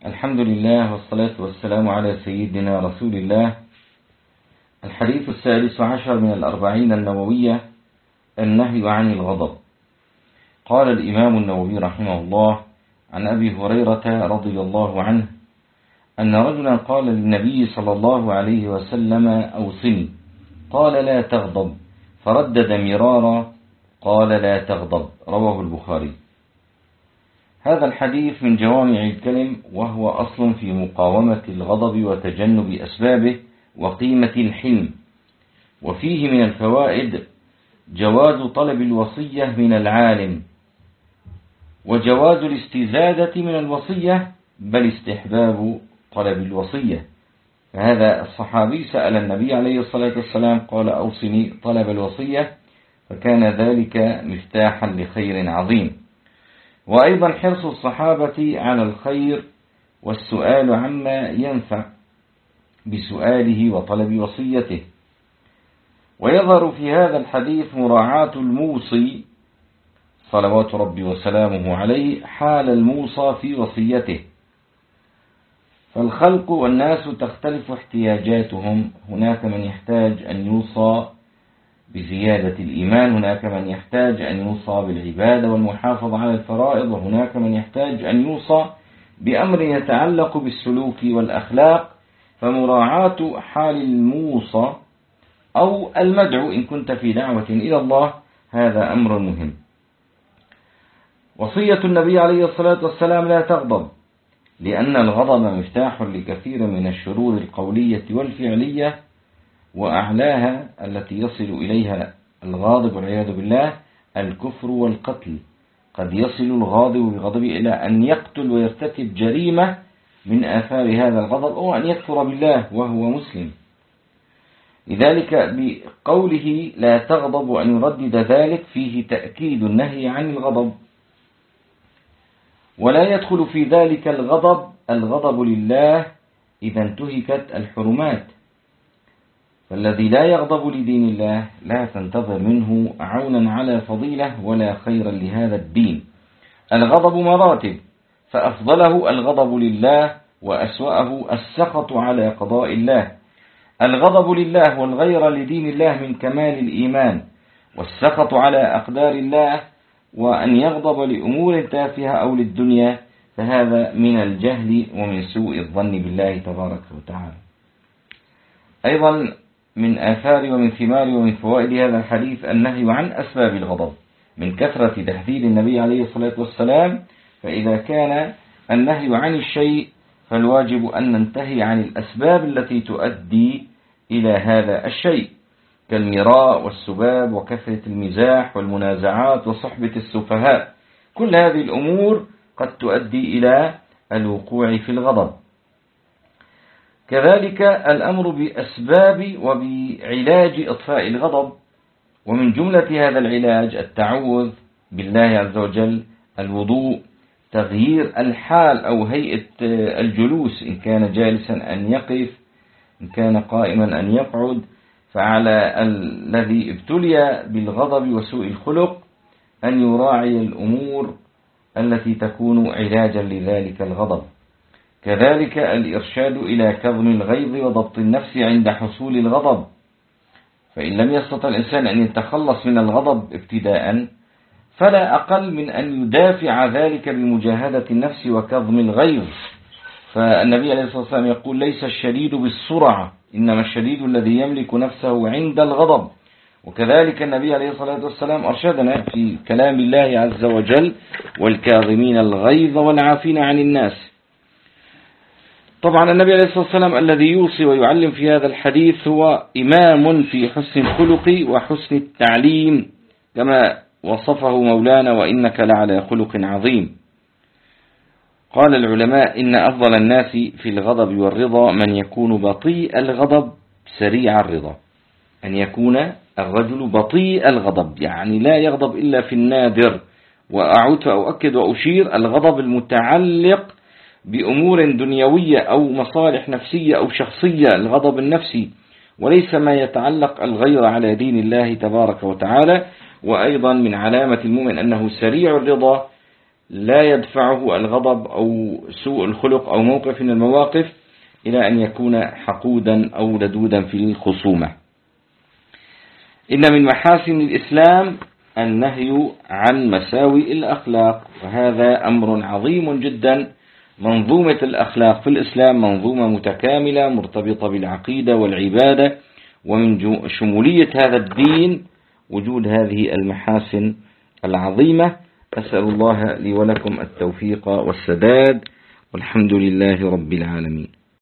الحمد لله والصلاة والسلام على سيدنا رسول الله. الحديث 16 من الأربعين النووية: النهي عن الغضب. قال الإمام النووي رحمه الله عن أبي هريرة رضي الله عنه أن رجلا قال للنبي صلى الله عليه وسلم: أوصني. قال: لا تغضب. فردد مرارا: قال: لا تغضب. رواه البخاري. هذا الحديث من جوامع الكلم، وهو أصل في مقاومة الغضب وتجنب أسبابه وقيمة الحلم. وفيه من الفوائد جواز طلب الوصية من العالم، وجواز الاستزادة من الوصية، بل استحباب طلب الوصية. فهذا الصحابي سأل النبي عليه الصلاة والسلام قال: أوصني، طلب الوصية، فكان ذلك مفتاحا لخير عظيم. وأيضا حرص الصحابة على الخير والسؤال عما ينفع بسؤاله وطلب وصيته. ويظهر في هذا الحديث مراعاة الموصي صلوات ربي وسلامه عليه حال الموصى في وصيته. فالخلق والناس تختلف احتياجاتهم، هناك من يحتاج أن يوصى بزيادة الإيمان، هناك من يحتاج أن يوصى بالعبادة والمحافظة على الفرائض، وهناك من يحتاج أن يوصى بأمر يتعلق بالسلوك والأخلاق. فمراعاة حال الموصى أو المدعو إن كنت في دعوة إلى الله هذا أمر مهم. وصية النبي عليه الصلاة والسلام: لا تغضب، لأن الغضب مفتاح لكثير من الشرور القولية والفعلية، وأعلاها التي يصل إليها الغاضب والعياذ بالله الكفر والقتل. قد يصل الغاضب بغضبه إلى أن يقتل ويرتكب جريمة من آثار هذا الغضب، أو أن يكفر بالله وهو مسلم. لذلك بقوله لا تغضب وأن يردد ذلك فيه تأكيد النهي عن الغضب. ولا يدخل في ذلك الغضب لله إذا انتهكت الحرمات. فالذي لا يغضب لدين الله لا تنتظر منه عونا على فضيلة ولا خيرا لهذا الدين. الغضب مراتب، فأفضله الغضب لله، وأسوأه السخط على قضاء الله. الغضب لله والغير لدين الله من كمال الإيمان، والسخط على أقدار الله وأن يغضب لأمور تافهة أو للدنيا فهذا من الجهل ومن سوء الظن بالله تبارك وتعالى. أيضا من آثار ومن ثمار ومن فوائد هذا الحديث النهي عن أسباب الغضب، من كثرة تحذير النبي عليه الصلاة والسلام. فإذا كان النهي عن الشيء فالواجب أن ننتهي عن الأسباب التي تؤدي إلى هذا الشيء، كالمراء والسباب وكثرة المزاح والمنازعات وصحبة السفهاء. كل هذه الأمور قد تؤدي إلى الوقوع في الغضب. كذلك الأمر بأسباب وبعلاج إطفاء الغضب، ومن جملة هذا العلاج التعوذ بالله عز وجل، الوضوء، تغيير الحال أو هيئة الجلوس، إن كان جالسا أن يقف، إن كان قائما أن يقعد. فعلى الذي ابتلي بالغضب وسوء الخلق أن يراعي الأمور التي تكون علاجا لذلك الغضب. كذلك الإرشاد إلى كظم الغيظ وضبط النفس عند حصول الغضب. فإن لم يستطع الإنسان أن يتخلص من الغضب ابتداء، فلا أقل من أن يدافع ذلك بمجاهدة النفس وكظم الغيظ. فالنبي عليه الصلاة والسلام يقول: ليس الشديد بالسرعة، إنما الشديد الذي يملك نفسه عند الغضب. وكذلك النبي عليه الصلاة والسلام أرشدنا في كلام الله عز وجل: والكاظمين الغيظ والعافين عن الناس. طبعا النبي عليه الصلاة والسلام الذي يوصي ويعلم في هذا الحديث هو إمام في حسن الخلق وحسن التعليم، كما وصفه مولانا: وإنك لعلى خلق عظيم. قال العلماء: إن أفضل الناس في الغضب والرضا من يكون بطيء الغضب سريع الرضا. أن يكون الرجل بطيء الغضب، يعني لا يغضب إلا في النادر. وأعود فأؤكد وأشير: الغضب المتعلق بأمور دنيوية أو مصالح نفسية أو شخصية، الغضب النفسي، وليس ما يتعلق الغير على دين الله تبارك وتعالى. وأيضا من علامة المؤمن أنه سريع الرضا، لا يدفعه الغضب أو سوء الخلق أو موقف من المواقف إلى أن يكون حقودا أو لدودا في الخصومة. إن من محاسن الإسلام النهي عن مساوئ الأخلاق، وهذا أمر عظيم جدا. منظومة الأخلاق في الإسلام منظومة متكاملة مرتبطة بالعقيدة والعبادة، ومن شمولية هذا الدين وجود هذه المحاسن العظيمة. أسأل الله لي ولكم التوفيق والسداد، والحمد لله رب العالمين.